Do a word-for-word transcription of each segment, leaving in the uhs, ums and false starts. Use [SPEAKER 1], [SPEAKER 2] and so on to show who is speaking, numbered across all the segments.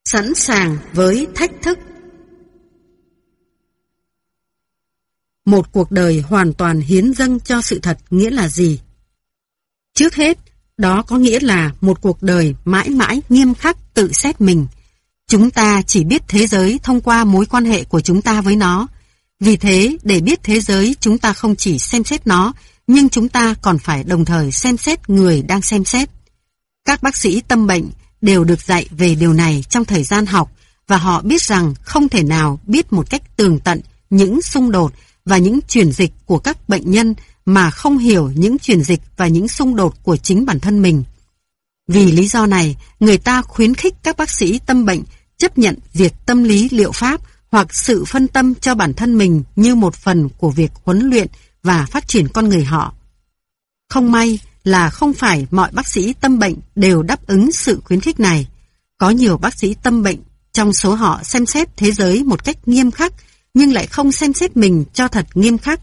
[SPEAKER 1] Sẵn sàng với thách thức. Một cuộc đời hoàn toàn hiến dâng cho sự thật nghĩa là gì? Trước hết, đó có nghĩa là một cuộc đời mãi mãi nghiêm khắc tự xét mình. Chúng ta chỉ biết thế giới thông qua mối quan hệ của chúng ta với nó. Vì thế, để biết thế giới, chúng ta không chỉ xem xét nó, nhưng chúng ta còn phải đồng thời xem xét người đang xem xét. Các bác sĩ tâm bệnh đều được dạy về điều này trong thời gian học, và họ biết rằng không thể nào biết một cách tường tận những xung đột và những chuyển dịch của các bệnh nhân mà không hiểu những chuyển dịch và những xung đột của chính bản thân mình. Vì lý do này, người ta khuyến khích các bác sĩ tâm bệnh chấp nhận việc tâm lý liệu pháp hoặc sự phân tâm cho bản thân mình như một phần của việc huấn luyện và phát triển con người họ. Không may là không phải mọi bác sĩ tâm bệnh đều đáp ứng sự khuyến khích này. Có nhiều bác sĩ tâm bệnh trong số họ xem xét thế giới một cách nghiêm khắc, nhưng lại không xem xét mình cho thật nghiêm khắc.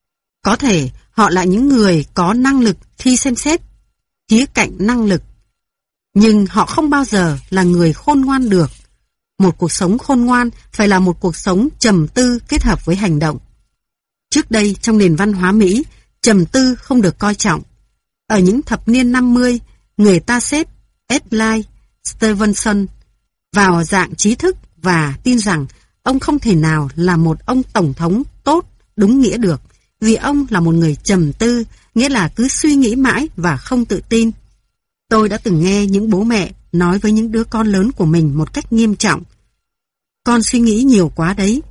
[SPEAKER 1] Có thể họ là những người có năng lực khi xem xét khía cạnh năng lực, nhưng họ không bao giờ là người khôn ngoan được. Một cuộc sống khôn ngoan phải là một cuộc sống trầm tư kết hợp với hành động. Trước đây trong nền văn hóa Mỹ, trầm tư không được coi trọng. Ở những thập niên năm mươi, người ta xếp Adlai Stevenson vào dạng trí thức và tin rằng ông không thể nào là một ông tổng thống tốt đúng nghĩa được, vì ông là một người trầm tư, nghĩa là cứ suy nghĩ mãi và không tự tin. Tôi đã từng nghe những bố mẹ nói với những đứa con lớn của mình một cách nghiêm trọng: con suy nghĩ nhiều quá đấy.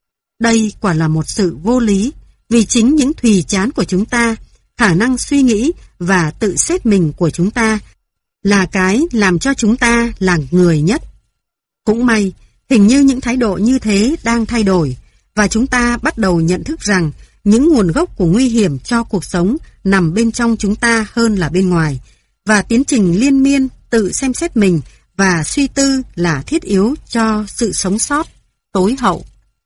[SPEAKER 1] Đây quả là một sự vô lý, vì chính những thùy chán của chúng ta, khả năng suy nghĩ và tự xét mình của chúng ta là cái làm cho chúng ta là người nhất. Cũng may, hình như những thái độ như thế đang thay đổi, và chúng ta bắt đầu nhận thức rằng những nguồn gốc của nguy hiểm cho cuộc sống nằm bên trong chúng ta hơn là bên ngoài, và tiến trình liên miên tự xem xét mình và suy tư là thiết yếu cho sự sống sót tối hậu.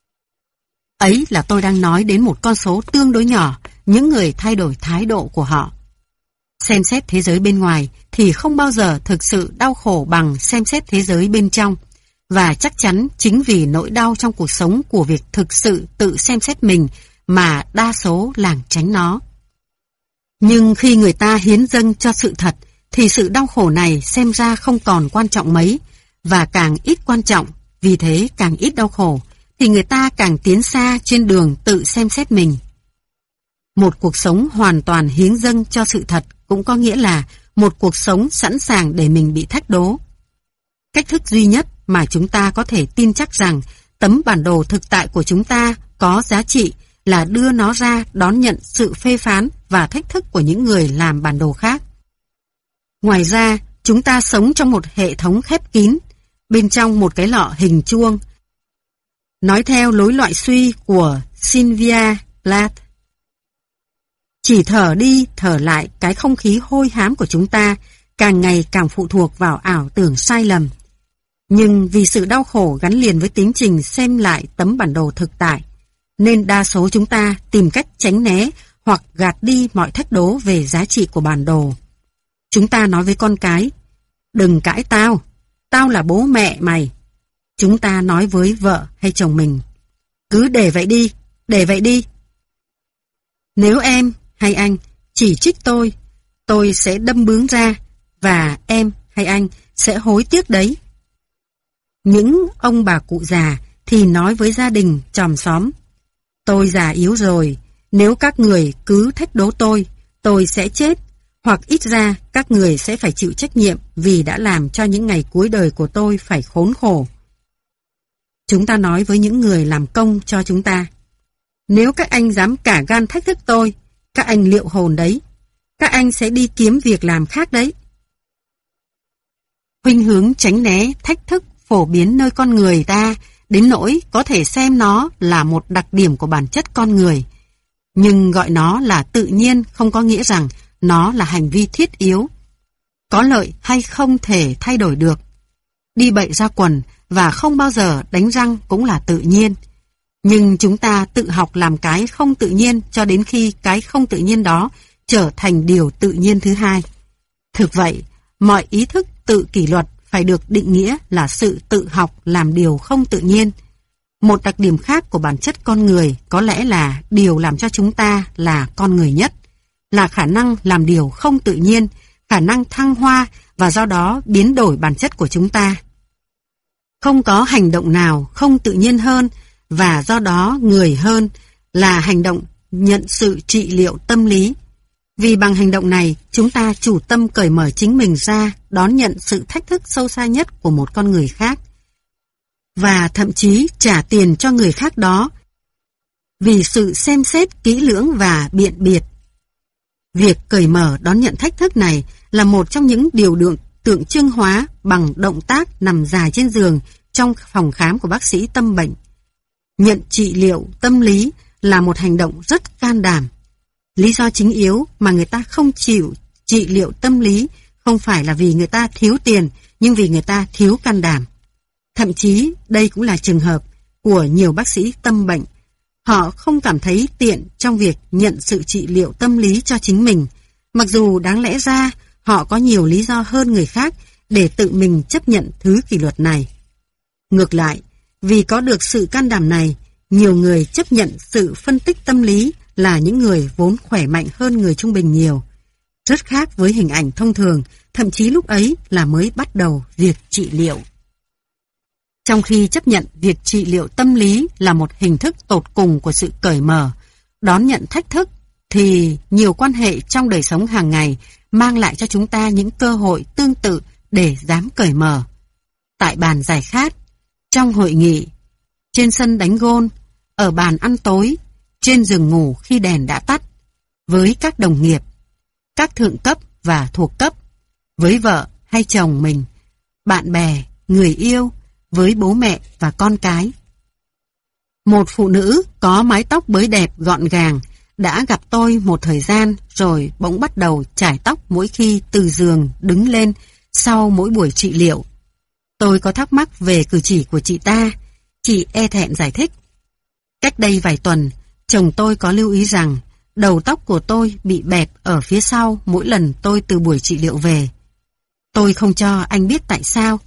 [SPEAKER 1] Ấy là tôi đang nói đến một con số tương đối nhỏ, những người thay đổi thái độ của họ. Xem xét thế giới bên ngoài thì không bao giờ thực sự đau khổ bằng xem xét thế giới bên trong, và chắc chắn chính vì nỗi đau trong cuộc sống của việc thực sự tự xem xét mình mà đa số lảng tránh nó. Nhưng khi người ta hiến dâng cho sự thật thì sự đau khổ này xem ra không còn quan trọng mấy, và càng ít quan trọng, vì thế càng ít đau khổ, thì người ta càng tiến xa trên đường tự xem xét mình. Một cuộc sống hoàn toàn hiến dâng cho sự thật cũng có nghĩa là một cuộc sống sẵn sàng để mình bị thách đố. Cách thức duy nhất mà chúng ta có thể tin chắc rằng tấm bản đồ thực tại của chúng ta có giá trị là đưa nó ra đón nhận sự phê phán và thách thức của những người làm bản đồ khác. Ngoài ra, chúng ta sống trong một hệ thống khép kín, bên trong một cái lọ hình chuông. Nói theo lối loại suy của Sylvia Plath, chỉ thở đi thở lại cái không khí hôi hám của chúng ta càng ngày càng phụ thuộc vào ảo tưởng sai lầm. Nhưng vì sự đau khổ gắn liền với tiến trình xem lại tấm bản đồ thực tại, nên đa số chúng ta tìm cách tránh né hoặc gạt đi mọi thách đố về giá trị của bản đồ. Chúng ta nói với con cái: đừng cãi tao, tao là bố mẹ mày. Chúng ta nói với vợ hay chồng mình: cứ để vậy đi, để vậy đi. Nếu em hay anh chỉ trích tôi, tôi sẽ đâm bướng ra, và em hay anh sẽ hối tiếc đấy. Những ông bà cụ già thì nói với gia đình, chòm xóm: tôi già yếu rồi, nếu các người cứ thách đố tôi, tôi sẽ chết, hoặc ít ra các người sẽ phải chịu trách nhiệm vì đã làm cho những ngày cuối đời của tôi phải khốn khổ. Chúng ta nói với những người làm công cho chúng ta: nếu các anh dám cả gan thách thức tôi, các anh liệu hồn đấy, các anh sẽ đi kiếm việc làm khác đấy. Khuynh hướng tránh né thách thức phổ biến nơi con người ta đến nỗi có thể xem nó là một đặc điểm của bản chất con người. Nhưng gọi nó là tự nhiên không có nghĩa rằng nó là hành vi thiết yếu. Có lợi hay không thể thay đổi được. Đi bậy ra quần và không bao giờ đánh răng cũng là tự nhiên. Nhưng chúng ta tự học làm cái không tự nhiên cho đến khi cái không tự nhiên đó trở thành điều tự nhiên thứ hai. Thực vậy, mọi ý thức tự kỷ luật phải được định nghĩa là sự tự học làm điều không tự nhiên. Một đặc điểm khác của bản chất con người có lẽ là điều làm cho chúng ta là con người nhất, là khả năng làm điều không tự nhiên, khả năng thăng hoa và do đó biến đổi bản chất của chúng ta. Không có hành động nào không tự nhiên hơn và do đó người hơn là hành động nhận sự trị liệu tâm lý. Vì bằng hành động này, chúng ta chủ tâm cởi mở chính mình ra, đón nhận sự thách thức sâu xa nhất của một con người khác. Và thậm chí trả tiền cho người khác đó vì sự xem xét kỹ lưỡng và biện biệt. Việc cởi mở đón nhận thách thức này là một trong những điều được tượng trưng hóa bằng động tác nằm dài trên giường trong phòng khám của bác sĩ tâm bệnh. Nhận trị liệu tâm lý là một hành động rất can đảm. Lý do chính yếu mà người ta không chịu trị liệu tâm lý không phải là vì người ta thiếu tiền, nhưng vì người ta thiếu can đảm. Thậm chí đây cũng là trường hợp của nhiều bác sĩ tâm bệnh. Họ không cảm thấy tiện trong việc nhận sự trị liệu tâm lý cho chính mình, mặc dù đáng lẽ ra họ có nhiều lý do hơn người khác để tự mình chấp nhận thứ kỷ luật này. Ngược lại, vì có được sự can đảm này, nhiều người chấp nhận sự phân tích tâm lý là những người vốn khỏe mạnh hơn người trung bình nhiều. Rất khác với hình ảnh thông thường, thậm chí lúc ấy là mới bắt đầu việc trị liệu. Trong khi chấp nhận việc trị liệu tâm lý là một hình thức tột cùng của sự cởi mở, đón nhận thách thức, thì nhiều quan hệ trong đời sống hàng ngày mang lại cho chúng ta những cơ hội tương tự để dám cởi mở. Tại bàn giải khát, trong hội nghị, trên sân đánh gôn, ở bàn ăn tối, trên giường ngủ khi đèn đã tắt, với các đồng nghiệp, các thượng cấp và thuộc cấp, với vợ hay chồng mình, bạn bè, người yêu, với bố mẹ và con cái. Một phụ nữ có mái tóc bới đẹp gọn gàng đã gặp tôi một thời gian rồi bỗng bắt đầu chải tóc mỗi khi từ giường đứng lên sau mỗi buổi trị liệu. Tôi có thắc mắc về cử chỉ của chị ta. Chị e thẹn giải thích. Cách đây vài tuần, chồng tôi có lưu ý rằng đầu tóc của tôi bị bẹp ở phía sau mỗi lần tôi từ buổi trị liệu về. Tôi không cho anh biết tại sao.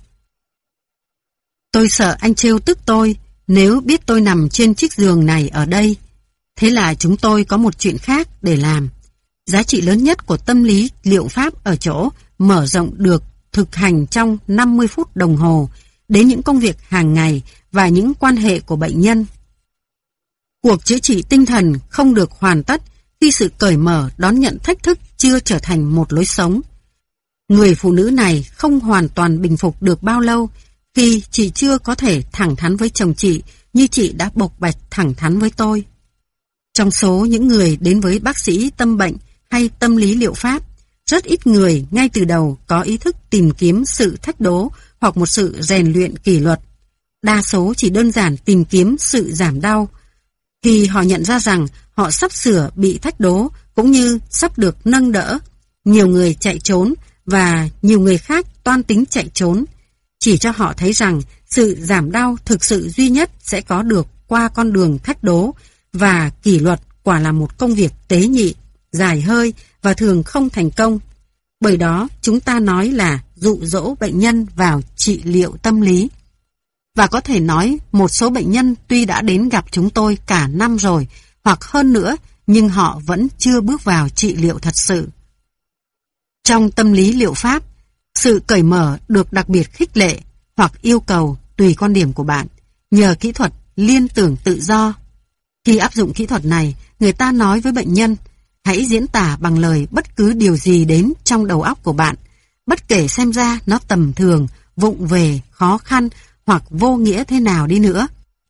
[SPEAKER 1] Tôi sợ anh trêu tức tôi nếu biết tôi nằm trên chiếc giường này ở đây. Thế là chúng tôi có một chuyện khác để làm. Giá trị lớn nhất của tâm lý liệu pháp ở chỗ mở rộng được thực hành trong năm mươi phút đồng hồ đến những công việc hàng ngày và những quan hệ của bệnh nhân. Cuộc chữa trị tinh thần không được hoàn tất khi sự cởi mở đón nhận thách thức chưa trở thành một lối sống. Người phụ nữ này không hoàn toàn bình phục được bao lâu khi chị chưa có thể thẳng thắn với chồng chị như chị đã bộc bạch thẳng thắn với tôi. Trong số những người đến với bác sĩ tâm bệnh hay tâm lý liệu pháp, rất ít người ngay từ đầu có ý thức tìm kiếm sự thách đố hoặc một sự rèn luyện kỷ luật. Đa số chỉ đơn giản tìm kiếm sự giảm đau. Khi họ nhận ra rằng họ sắp sửa bị thách đố cũng như sắp được nâng đỡ, nhiều người chạy trốn và nhiều người khác toan tính chạy trốn, chỉ cho họ thấy rằng sự giảm đau thực sự duy nhất sẽ có được qua con đường thách đố, và kỷ luật quả là một công việc tế nhị, dài hơi và thường không thành công. Bởi đó chúng ta nói là dụ dỗ bệnh nhân vào trị liệu tâm lý. Và có thể nói một số bệnh nhân tuy đã đến gặp chúng tôi cả năm rồi hoặc hơn nữa, nhưng họ vẫn chưa bước vào trị liệu thật sự. Trong tâm lý liệu pháp, sự cởi mở được đặc biệt khích lệ hoặc yêu cầu tùy quan điểm của bạn nhờ kỹ thuật liên tưởng tự do. Khi áp dụng kỹ thuật này, người ta nói với bệnh nhân, hãy diễn tả bằng lời bất cứ điều gì đến trong đầu óc của bạn, bất kể xem ra nó tầm thường, vụng về, khó khăn hoặc vô nghĩa thế nào đi nữa.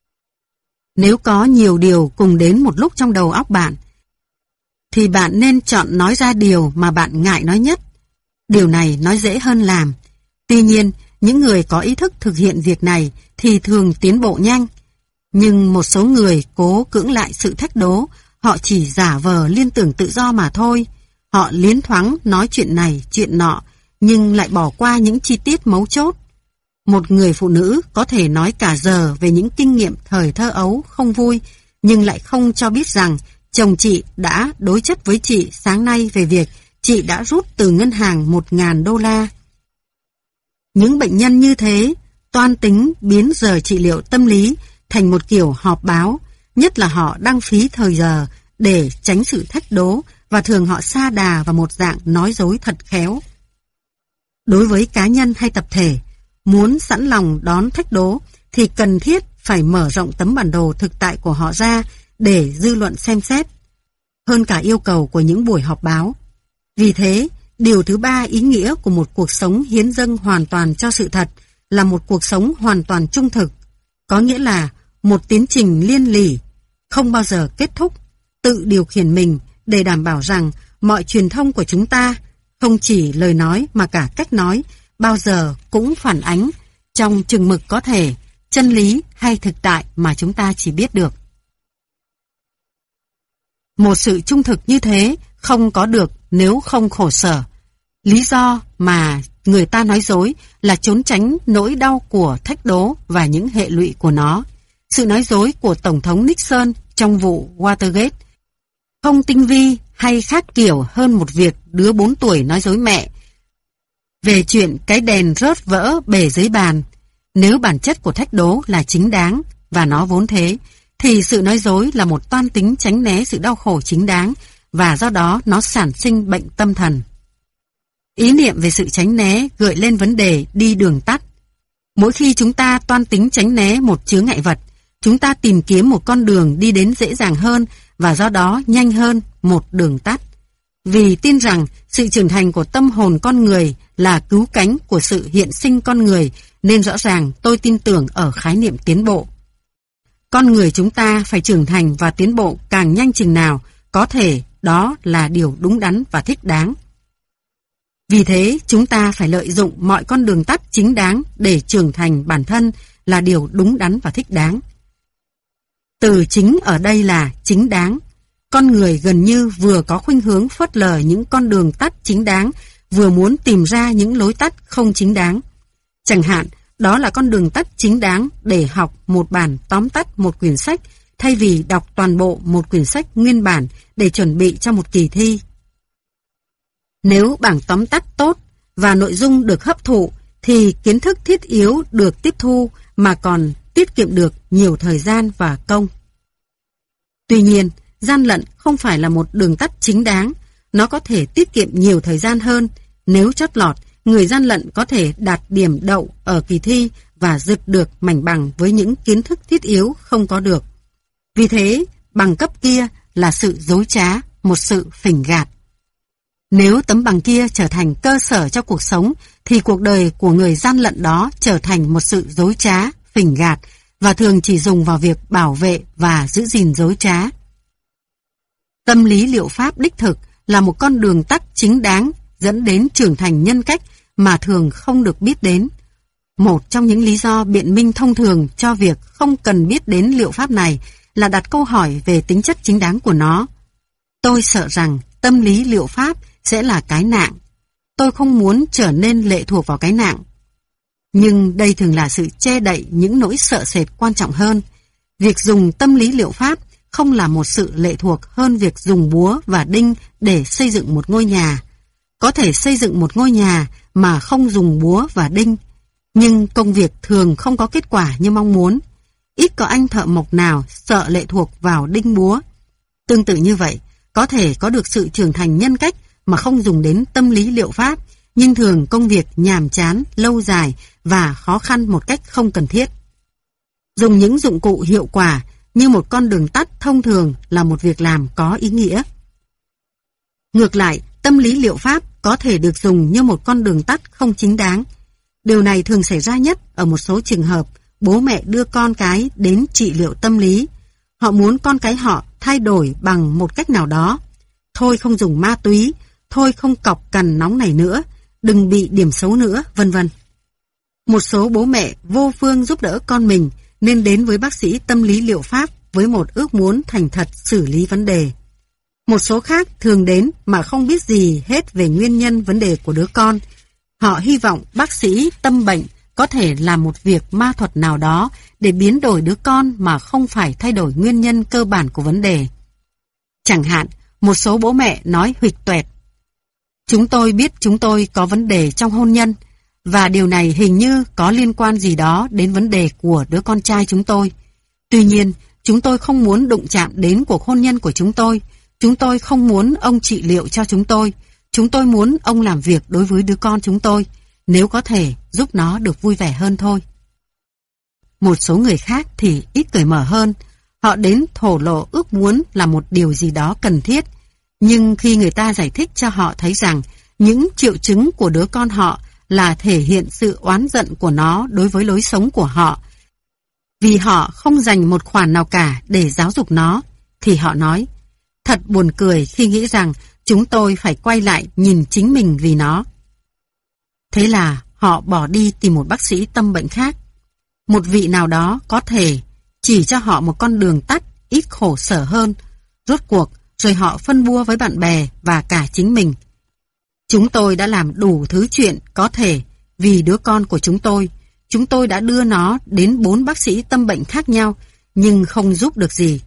[SPEAKER 1] Nếu có nhiều điều cùng đến một lúc trong đầu óc bạn, thì bạn nên chọn nói ra điều mà bạn ngại nói nhất. Điều này nói dễ hơn làm. Tuy nhiên, những người có ý thức thực hiện việc này thì thường tiến bộ nhanh. Nhưng một số người cố cưỡng lại sự thách đố, họ chỉ giả vờ liên tưởng tự do mà thôi. Họ liến thoáng nói chuyện này, chuyện nọ, nhưng lại bỏ qua những chi tiết mấu chốt. Một người phụ nữ có thể nói cả giờ về những kinh nghiệm thời thơ ấu không vui, nhưng lại không cho biết rằng chồng chị đã đối chất với chị sáng nay về việc chị đã rút từ ngân hàng một ngàn đô la. Những bệnh nhân như thế toan tính biến giờ trị liệu tâm lý thành một kiểu họp báo, nhất là họ đăng phí thời giờ để tránh sự thách đố và thường họ sa đà vào một dạng nói dối thật khéo. Đối với cá nhân hay tập thể, muốn sẵn lòng đón thách đố thì cần thiết phải mở rộng tấm bản đồ thực tại của họ ra để dư luận xem xét, hơn cả yêu cầu của những buổi họp báo. Vì thế, điều thứ ba ý nghĩa của một cuộc sống hiến dâng hoàn toàn cho sự thật là một cuộc sống hoàn toàn trung thực, có nghĩa là một tiến trình liên lỉ, không bao giờ kết thúc, tự điều khiển mình để đảm bảo rằng mọi truyền thông của chúng ta, không chỉ lời nói mà cả cách nói, bao giờ cũng phản ánh trong chừng mực có thể chân lý hay thực tại mà chúng ta chỉ biết được. Một sự trung thực như thế không có được nếu không khổ sở. Lý do mà người ta nói dối là trốn tránh nỗi đau của thách đố và những hệ lụy của nó. Sự nói dối của Tổng thống Nixon trong vụ Watergate không tinh vi hay khác kiểu hơn một việc đứa bốn tuổi nói dối mẹ về chuyện cái đèn rớt vỡ bể dưới bàn. Nếu bản chất của thách đố là chính đáng, và nó vốn thế, thì sự nói dối là một toan tính tránh né sự đau khổ chính đáng, và do đó nó sản sinh bệnh tâm thần. Ý niệm về sự tránh né gợi lên vấn đề đi đường tắt. Mỗi khi chúng ta toan tính tránh né một chướng ngại vật, chúng ta tìm kiếm một con đường đi đến dễ dàng hơn và do đó nhanh hơn một đường tắt. Vì tin rằng sự trưởng thành của tâm hồn con người là cứu cánh của sự hiện sinh con người, nên rõ ràng tôi tin tưởng ở khái niệm tiến bộ. Con người chúng ta phải trưởng thành và tiến bộ càng nhanh chừng nào, có thể đó là điều đúng đắn và thích đáng. Vì thế, chúng ta phải lợi dụng mọi con đường tắt chính đáng để trưởng thành bản thân là điều đúng đắn và thích đáng. Từ chính ở đây là chính đáng. Con người gần như vừa có khuynh hướng phớt lờ những con đường tắt chính đáng, vừa muốn tìm ra những lối tắt không chính đáng. Chẳng hạn, đó là con đường tắt chính đáng để học một bản tóm tắt một quyển sách, thay vì đọc toàn bộ một quyển sách nguyên bản để chuẩn bị cho một kỳ thi. Nếu bảng tóm tắt tốt và nội dung được hấp thụ, thì kiến thức thiết yếu được tiếp thu mà còn tiết kiệm được nhiều thời gian và công. Tuy nhiên, gian lận không phải là một đường tắt chính đáng, nó có thể tiết kiệm nhiều thời gian hơn. Nếu chót lọt, người gian lận có thể đạt điểm đậu ở kỳ thi và giật được mảnh bằng với những kiến thức thiết yếu không có được. Vì thế, bằng cấp kia là sự dối trá, một sự phỉnh gạt. Nếu tấm bằng kia trở thành cơ sở cho cuộc sống, thì cuộc đời của người gian lận đó trở thành một sự dối trá, phỉnh gạt, và thường chỉ dùng vào việc bảo vệ và giữ gìn dối trá. Tâm lý liệu pháp đích thực là một con đường tắt chính đáng dẫn đến trưởng thành nhân cách mà thường không được biết đến. Một trong những lý do biện minh thông thường cho việc không cần biết đến liệu pháp này là đặt câu hỏi về tính chất chính đáng của nó. Tôi sợ rằng tâm lý liệu pháp sẽ là cái nạng. Tôi không muốn trở nên lệ thuộc vào cái nạng. Nhưng đây thường là sự che đậy những nỗi sợ sệt quan trọng hơn. Việc dùng tâm lý liệu pháp không là một sự lệ thuộc hơn việc dùng búa và đinh để xây dựng một ngôi nhà. Có thể xây dựng một ngôi nhà mà không dùng búa và đinh, nhưng công việc thường không có kết quả như mong muốn. Ít có anh thợ mộc nào sợ lệ thuộc vào đinh búa. Tương tự như vậy, có thể có được sự trưởng thành nhân cách mà không dùng đến tâm lý liệu pháp, nhưng thường công việc nhàm chán, lâu dài và khó khăn một cách không cần thiết. Dùng những dụng cụ hiệu quả như một con đường tắt thông thường là một việc làm có ý nghĩa. Ngược lại, tâm lý liệu pháp có thể được dùng như một con đường tắt không chính đáng. Điều này thường xảy ra nhất ở một số trường hợp bố mẹ đưa con cái đến trị liệu tâm lý. Họ muốn con cái họ thay đổi bằng một cách nào đó. Thôi không dùng ma túy, thôi không cọc cằn nóng này nữa, đừng bị điểm xấu nữa, vân vân. Một số bố mẹ vô phương giúp đỡ con mình nên đến với bác sĩ tâm lý liệu pháp với một ước muốn thành thật xử lý vấn đề. Một số khác thường đến mà không biết gì hết về nguyên nhân vấn đề của đứa con. Họ hy vọng bác sĩ tâm bệnh có thể làm một việc ma thuật nào đó để biến đổi đứa con mà không phải thay đổi nguyên nhân cơ bản của vấn đề. Chẳng hạn, một số bố mẹ nói huỵch toẹt: chúng tôi biết chúng tôi có vấn đề trong hôn nhân, và điều này hình như có liên quan gì đó đến vấn đề của đứa con trai chúng tôi. Tuy nhiên, chúng tôi không muốn đụng chạm đến cuộc hôn nhân của chúng tôi. Chúng tôi không muốn ông trị liệu cho chúng tôi. Chúng tôi muốn ông làm việc đối với đứa con chúng tôi, nếu có thể giúp nó được vui vẻ hơn thôi. Một số người khác thì ít cởi mở hơn. Họ đến thổ lộ ước muốn là một điều gì đó cần thiết. Nhưng khi người ta giải thích cho họ thấy rằng những triệu chứng của đứa con họ là thể hiện sự oán giận của nó đối với lối sống của họ, vì họ không dành một khoản nào cả để giáo dục nó, thì họ nói, thật buồn cười khi nghĩ rằng chúng tôi phải quay lại nhìn chính mình vì nó. Thế là họ bỏ đi tìm một bác sĩ tâm bệnh khác. Một vị nào đó có thể chỉ cho họ một con đường tắt ít khổ sở hơn. Rốt cuộc, rồi họ phân bua với bạn bè và cả chính mình. Chúng tôi đã làm đủ thứ chuyện có thể vì đứa con của chúng tôi. Chúng tôi đã đưa nó đến bốn bác sĩ tâm bệnh khác nhau, nhưng không giúp được gì.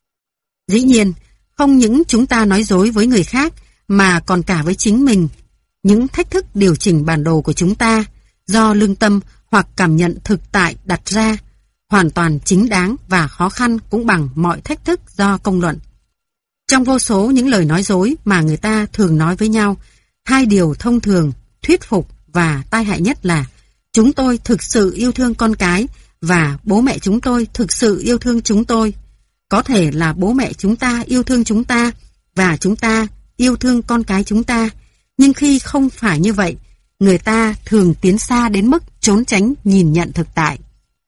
[SPEAKER 1] Dĩ nhiên, không những chúng ta nói dối với người khác, mà còn cả với chính mình. Những thách thức điều chỉnh bản đồ của chúng ta, do lương tâm hoặc cảm nhận thực tại đặt ra, hoàn toàn chính đáng và khó khăn cũng bằng mọi thách thức do công luận. Trong vô số những lời nói dối mà người ta thường nói với nhau, hai điều thông thường, thuyết phục và tai hại nhất là chúng tôi thực sự yêu thương con cái và bố mẹ chúng tôi thực sự yêu thương chúng tôi. Có thể là bố mẹ chúng ta yêu thương chúng ta và chúng ta yêu thương con cái chúng ta, nhưng khi không phải như vậy, người ta thường tiến xa đến mức trốn tránh nhìn nhận thực tại.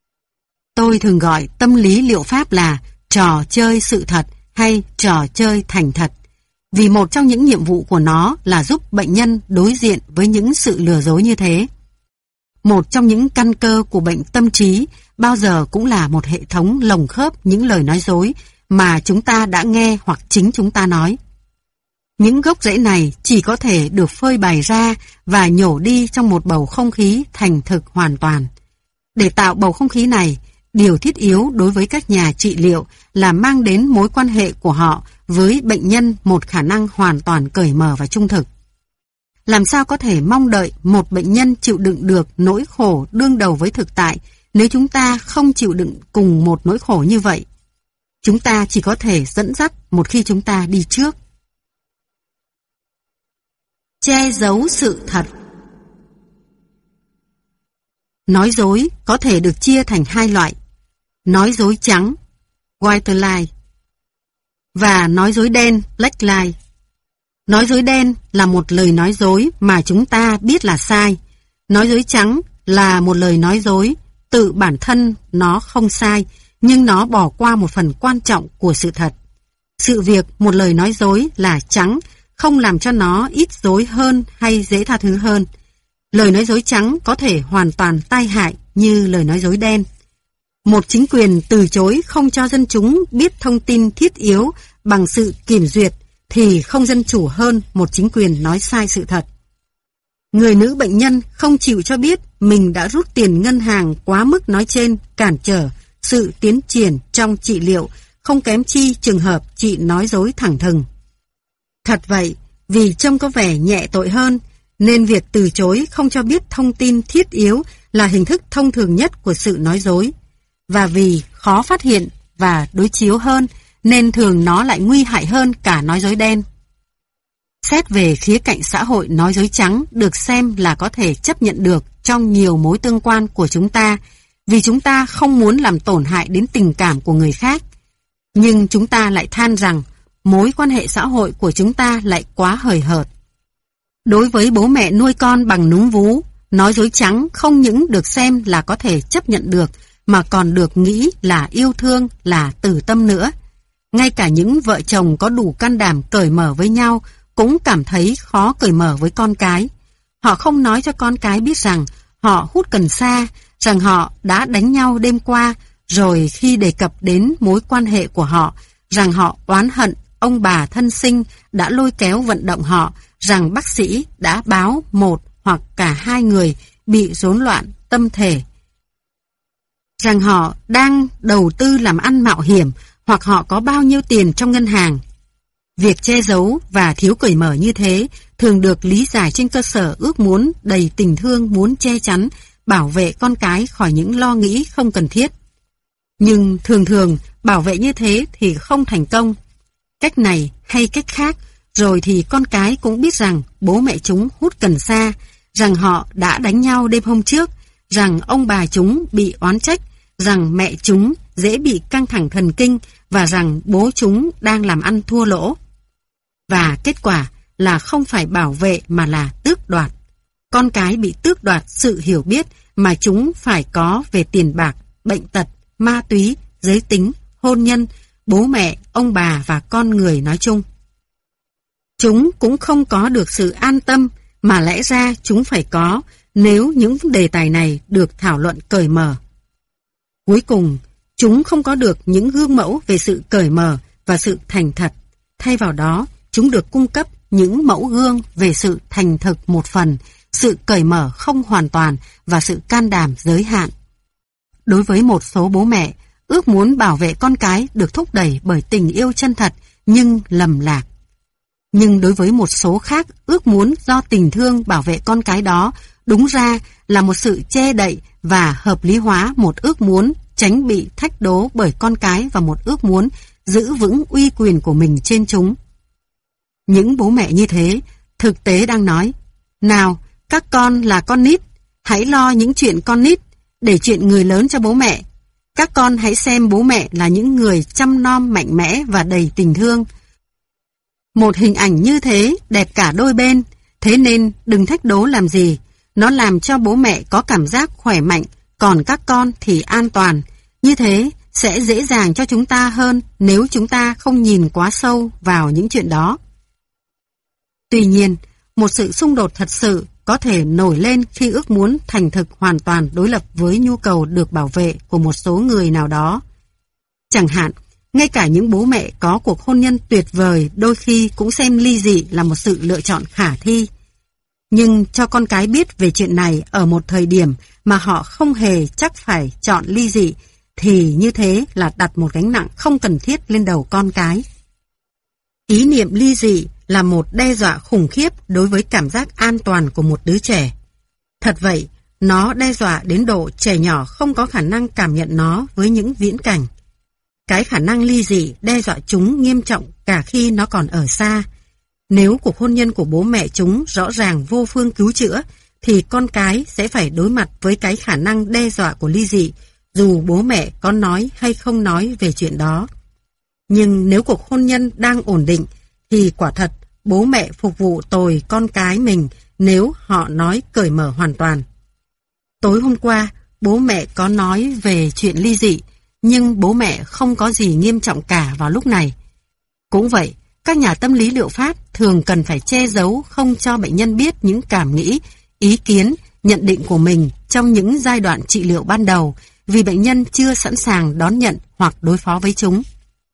[SPEAKER 1] Tôi thường gọi tâm lý liệu pháp là trò chơi sự thật hay trò chơi thành thật, vì một trong những nhiệm vụ của nó là giúp bệnh nhân đối diện với những sự lừa dối như thế. Một trong những căn cơ của bệnh tâm trí bao giờ cũng là một hệ thống lồng khớp những lời nói dối mà chúng ta đã nghe hoặc chính chúng ta nói. Những gốc rễ này chỉ có thể được phơi bày ra và nhổ đi trong một bầu không khí thành thực hoàn toàn. Để tạo bầu không khí này, điều thiết yếu đối với các nhà trị liệu là mang đến mối quan hệ của họ với bệnh nhân một khả năng hoàn toàn cởi mở và trung thực. Làm sao có thể mong đợi một bệnh nhân chịu đựng được nỗi khổ đương đầu với thực tại nếu chúng ta không chịu đựng cùng một nỗi khổ như vậy? Chúng ta chỉ có thể dẫn dắt một khi chúng ta đi trước. Che giấu sự thật. Nói dối có thể được chia thành hai loại: nói dối trắng, white lie, và nói dối đen, black lie. Nói dối đen là một lời nói dối mà chúng ta biết là sai. Nói dối trắng là một lời nói dối tự bản thân nó không sai, nhưng nó bỏ qua một phần quan trọng của sự thật. Sự việc một lời nói dối là trắng không làm cho nó ít dối hơn hay dễ tha thứ hơn. Lời nói dối trắng có thể hoàn toàn tai hại như lời nói dối đen. Một chính quyền từ chối không cho dân chúng biết thông tin thiết yếu bằng sự kiểm duyệt thì không dân chủ hơn một chính quyền nói sai sự thật. Người nữ bệnh nhân không chịu cho biết mình đã rút tiền ngân hàng quá mức nói trên cản trở sự tiến triển trong trị liệu, không kém chi trường hợp chị nói dối thẳng thừng. Thật vậy, vì trông có vẻ nhẹ tội hơn, nên việc từ chối không cho biết thông tin thiết yếu là hình thức thông thường nhất của sự nói dối. Và vì khó phát hiện và đối chiếu hơn, nên thường nó lại nguy hại hơn cả nói dối đen. Xét về khía cạnh xã hội, nói dối trắng được xem là có thể chấp nhận được trong nhiều mối tương quan của chúng ta, vì chúng ta không muốn làm tổn hại đến tình cảm của người khác. Nhưng chúng ta lại than rằng mối quan hệ xã hội của chúng ta lại quá hời hợt. Đối với bố mẹ nuôi con bằng núm vú, nói dối trắng không những được xem là có thể chấp nhận được, mà còn được nghĩ là yêu thương, là từ tâm nữa. Ngay cả những vợ chồng có đủ can đảm cởi mở với nhau cũng cảm thấy khó cởi mở với con cái. Họ không nói cho con cái biết rằng họ hút cần sa, rằng họ đã đánh nhau đêm qua, rồi khi đề cập đến mối quan hệ của họ, rằng họ oán hận ông bà thân sinh đã lôi kéo vận động họ, rằng bác sĩ đã báo một hoặc cả hai người bị rối loạn tâm thể, rằng họ đang đầu tư làm ăn mạo hiểm, hoặc họ có bao nhiêu tiền trong ngân hàng. Việc che giấu và thiếu cởi mở như thế thường được lý giải trên cơ sở ước muốn đầy tình thương muốn che chắn, bảo vệ con cái khỏi những lo nghĩ không cần thiết. Nhưng thường thường, bảo vệ như thế thì không thành công. Cách này hay cách khác, rồi thì con cái cũng biết rằng bố mẹ chúng hút cần sa, rằng họ đã đánh nhau đêm hôm trước, rằng ông bà chúng bị oán trách, rằng mẹ chúng dễ bị căng thẳng thần kinh và rằng bố chúng đang làm ăn thua lỗ. Và kết quả là không phải bảo vệ mà là tước đoạt. Con cái bị tước đoạt sự hiểu biết mà chúng phải có về tiền bạc, bệnh tật, ma túy, giới tính, hôn nhân, bố mẹ, ông bà và con người nói chung. Chúng cũng không có được sự an tâm mà lẽ ra chúng phải có nếu những đề tài này được thảo luận cởi mở. Cuối cùng, chúng không có được những gương mẫu về sự cởi mở và sự thành thật. Thay vào đó, chúng được cung cấp những mẫu gương về sự thành thực một phần, sự cởi mở không hoàn toàn và sự can đảm giới hạn. Đối với một số bố mẹ, ước muốn bảo vệ con cái được thúc đẩy bởi tình yêu chân thật nhưng lầm lạc. Nhưng đối với một số khác, ước muốn do tình thương bảo vệ con cái đó đúng ra là một sự che đậy và hợp lý hóa một ước muốn tránh bị thách đố bởi con cái và một ước muốn giữ vững uy quyền của mình trên chúng. Những bố mẹ như thế, thực tế đang nói, nào, các con là con nít, hãy lo những chuyện con nít, để chuyện người lớn cho bố mẹ. Các con hãy xem bố mẹ là những người chăm nom mạnh mẽ và đầy tình thương. Một hình ảnh như thế đẹp cả đôi bên, thế nên đừng thách đố làm gì. Nó làm cho bố mẹ có cảm giác khỏe mạnh, còn các con thì an toàn. Như thế sẽ dễ dàng cho chúng ta hơn nếu chúng ta không nhìn quá sâu vào những chuyện đó. Tuy nhiên, một sự xung đột thật sự có thể nổi lên khi ước muốn thành thực hoàn toàn đối lập với nhu cầu được bảo vệ của một số người nào đó. Chẳng hạn, ngay cả những bố mẹ có cuộc hôn nhân tuyệt vời đôi khi cũng xem ly dị là một sự lựa chọn khả thi. Nhưng cho con cái biết về chuyện này ở một thời điểm mà họ không hề chắc phải chọn ly dị, thì như thế là đặt một gánh nặng không cần thiết lên đầu con cái. Ý niệm ly dị là một đe dọa khủng khiếp đối với cảm giác an toàn của một đứa trẻ. Thật vậy, nó đe dọa đến độ trẻ nhỏ không có khả năng cảm nhận nó với những viễn cảnh. Cái khả năng ly dị đe dọa chúng nghiêm trọng cả khi nó còn ở xa. Nếu cuộc hôn nhân của bố mẹ chúng rõ ràng vô phương cứu chữa, thì con cái sẽ phải đối mặt với cái khả năng đe dọa của ly dị, dù bố mẹ có nói hay không nói về chuyện đó. Nhưng nếu cuộc hôn nhân đang ổn định, thì quả thật bố mẹ phục vụ tồi con cái mình nếu họ nói cởi mở hoàn toàn. Tối hôm qua, bố mẹ có nói về chuyện ly dị, nhưng bố mẹ không có gì nghiêm trọng cả vào lúc này. Cũng vậy, các nhà tâm lý liệu pháp thường cần phải che giấu không cho bệnh nhân biết những cảm nghĩ, ý kiến, nhận định của mình trong những giai đoạn trị liệu ban đầu, vì bệnh nhân chưa sẵn sàng đón nhận hoặc đối phó với chúng.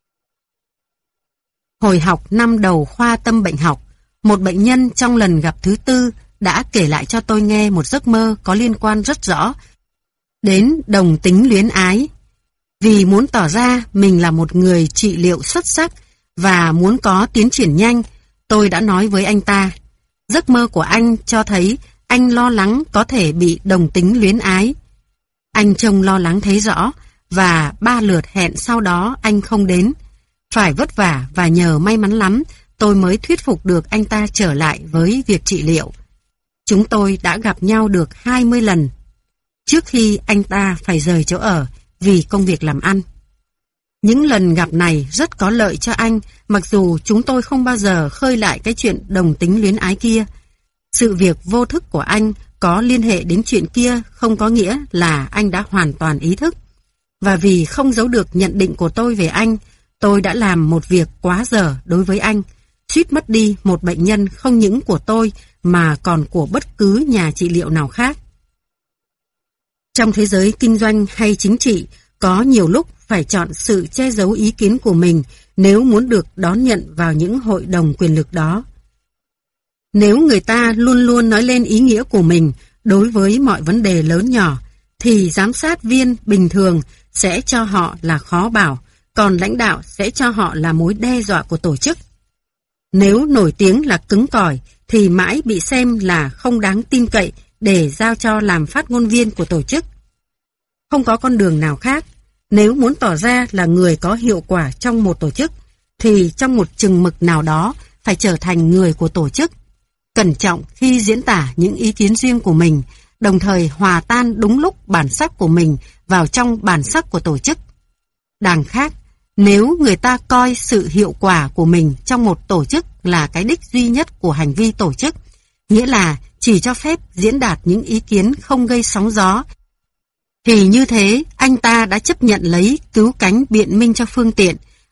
[SPEAKER 1] Hồi học năm đầu khoa tâm bệnh học, một bệnh nhân trong lần gặp thứ tư đã kể lại cho tôi nghe một giấc mơ có liên quan rất rõ đến đồng tính luyến ái. Vì muốn tỏ ra mình là một người trị liệu xuất sắc và muốn có tiến triển nhanh, tôi đã nói với anh ta, giấc mơ của anh cho thấy anh lo lắng có thể bị đồng tính luyến ái. Anh trông lo lắng thấy rõ, và ba lượt hẹn sau đó anh không đến. Phải vất vả và nhờ may mắn lắm, tôi mới thuyết phục được anh ta trở lại với việc trị liệu. Chúng tôi đã gặp nhau được hai mươi lần, trước khi anh ta phải rời chỗ ở vì công việc làm ăn. Những lần gặp này rất có lợi cho anh, mặc dù chúng tôi không bao giờ khơi lại cái chuyện đồng tính luyến ái kia. Sự việc vô thức của anh có liên hệ đến chuyện kia không có nghĩa là anh đã hoàn toàn ý thức. Và vì không giấu được nhận định của tôi về anh, tôi đã làm một việc quá dở đối với anh, suýt mất đi một bệnh nhân không những của tôi mà còn của bất cứ nhà trị liệu nào khác. Trong thế giới kinh doanh hay chính trị, có nhiều lúc phải chọn sự che giấu ý kiến của mình nếu muốn được đón nhận vào những hội đồng quyền lực đó. Nếu người ta luôn luôn nói lên ý nghĩa của mình đối với mọi vấn đề lớn nhỏ, thì giám sát viên bình thường sẽ cho họ là khó bảo, còn lãnh đạo sẽ cho họ là mối đe dọa của tổ chức. Nếu nổi tiếng là cứng cỏi, thì mãi bị xem là không đáng tin cậy để giao cho làm phát ngôn viên của tổ chức. Không có con đường nào khác. Nếu muốn tỏ ra là người có hiệu quả trong một tổ chức, thì trong một chừng mực nào đó phải trở thành người của tổ chức. Cẩn trọng khi diễn tả những ý kiến riêng của mình, đồng thời hòa tan đúng lúc bản sắc của mình vào trong bản sắc của tổ chức. Đằng khác, nếu người ta coi sự hiệu quả của mình trong một tổ chức là cái đích duy nhất của hành vi tổ chức, nghĩa là chỉ cho phép diễn đạt những ý kiến không gây sóng gió, thì như thế anh ta đã chấp nhận lấy cứu cánh biện minh cho phương tiện,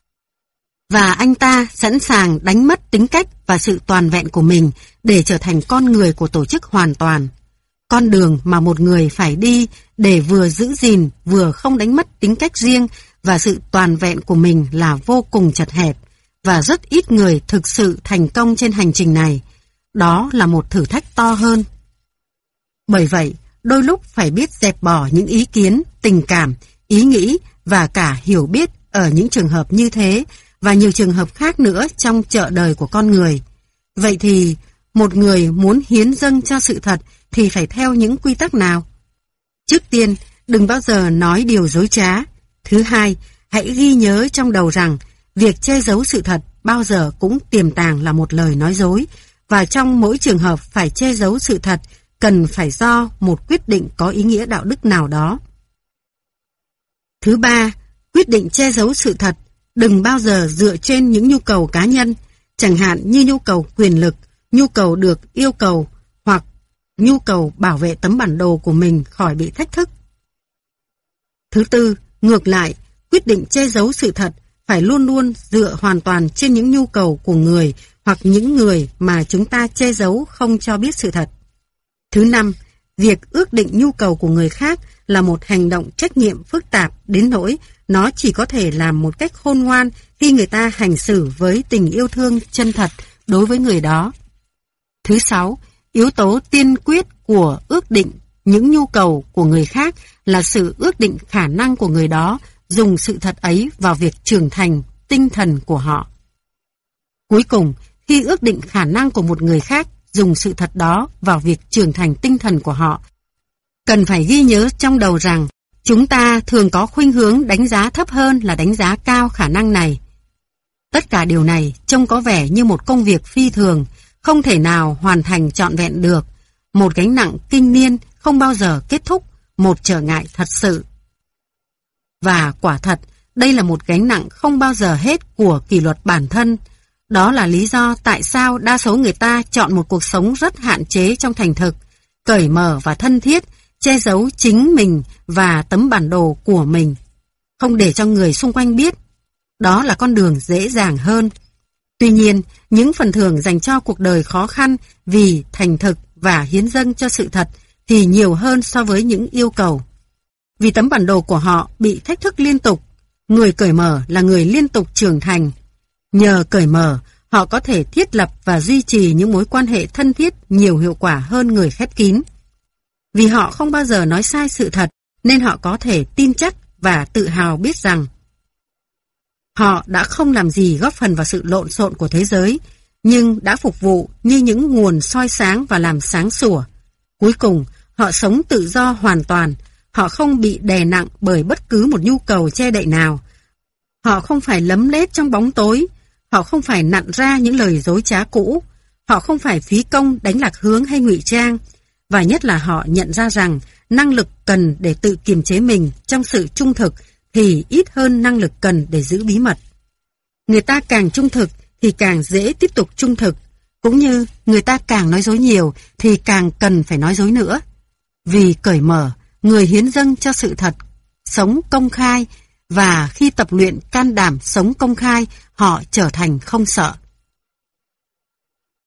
[SPEAKER 1] và anh ta sẵn sàng đánh mất tính cách và sự toàn vẹn của mình để trở thành con người của tổ chức hoàn toàn. Con đường mà một người phải đi để vừa giữ gìn vừa không đánh mất tính cách riêng và sự toàn vẹn của mình là vô cùng chật hẹp, và rất ít người thực sự thành công trên hành trình này. Đó là một thử thách to hơn. Bởi vậy, đôi lúc phải biết dẹp bỏ những ý kiến, tình cảm, ý nghĩ và cả hiểu biết ở những trường hợp như thế và nhiều trường hợp khác nữa trong chợ đời của con người. Vậy thì, một người muốn hiến dâng cho sự thật thì phải theo những quy tắc nào? Trước tiên, đừng bao giờ nói điều dối trá. Thứ hai, hãy ghi nhớ trong đầu rằng việc che giấu sự thật bao giờ cũng tiềm tàng là một lời nói dối, và trong mỗi trường hợp phải che giấu sự thật cần phải do một quyết định có ý nghĩa đạo đức nào đó. Thứ ba, quyết định che giấu sự thật đừng bao giờ dựa trên những nhu cầu cá nhân, chẳng hạn như nhu cầu quyền lực, nhu cầu được yêu cầu hoặc nhu cầu bảo vệ tấm bản đồ của mình khỏi bị thách thức. Thứ tư, ngược lại, quyết định che giấu sự thật phải luôn luôn dựa hoàn toàn trên những nhu cầu của người hoặc những người mà chúng ta che giấu không cho biết sự thật. Thứ năm, việc ước định nhu cầu của người khác là một hành động trách nhiệm phức tạp đến nỗi nó chỉ có thể làm một cách khôn ngoan khi người ta hành xử với tình yêu thương chân thật đối với người đó. Thứ sáu, yếu tố tiên quyết của ước định những nhu cầu của người khác là sự ước định khả năng của người đó dùng sự thật ấy vào việc trưởng thành tinh thần của họ. Cuối cùng, khi ước định khả năng của một người khác dùng sự thật đó vào việc trưởng thành tinh thần của họ, cần phải ghi nhớ trong đầu rằng chúng ta thường có khuynh hướng đánh giá thấp hơn là đánh giá cao khả năng này. Tất cả điều này trông có vẻ như một công việc phi thường, không thể nào hoàn thành trọn vẹn được, một gánh nặng kinh niên không bao giờ kết thúc, một trở ngại thật sự. Và quả thật, đây là một gánh nặng không bao giờ hết của kỷ luật bản thân. Đó là lý do tại sao đa số người ta chọn một cuộc sống rất hạn chế trong thành thực, cởi mở và thân thiết, che giấu chính mình và tấm bản đồ của mình, không để cho người xung quanh biết. Đó là con đường dễ dàng hơn. Tuy nhiên, những phần thưởng dành cho cuộc đời khó khăn vì thành thực và hiến dâng cho sự thật thì nhiều hơn so với những yêu cầu. Vì tấm bản đồ của họ bị thách thức liên tục, người cởi mở là người liên tục trưởng thành. Nhờ cởi mở, họ có thể thiết lập và duy trì những mối quan hệ thân thiết nhiều hiệu quả hơn người khép kín. Vì họ không bao giờ nói sai sự thật, nên họ có thể tin chắc và tự hào biết rằng họ đã không làm gì góp phần vào sự lộn xộn của thế giới, nhưng đã phục vụ như những nguồn soi sáng và làm sáng sủa. Cuối cùng, họ sống tự do hoàn toàn, họ không bị đè nặng bởi bất cứ một nhu cầu che đậy nào. Họ không phải lấm lét trong bóng tối, họ không phải nặn ra những lời dối trá cũ, họ không phải phí công đánh lạc hướng hay ngụy trang, và nhất là họ nhận ra rằng năng lực cần để tự kiềm chế mình trong sự trung thực thì ít hơn năng lực cần để giữ bí mật. Người ta càng trung thực thì càng dễ tiếp tục trung thực, cũng như người ta càng nói dối nhiều thì càng cần phải nói dối nữa. Vì cởi mở, người hiến dâng cho sự thật, sống công khai, và khi tập luyện can đảm sống công khai, họ trở thành không sợ.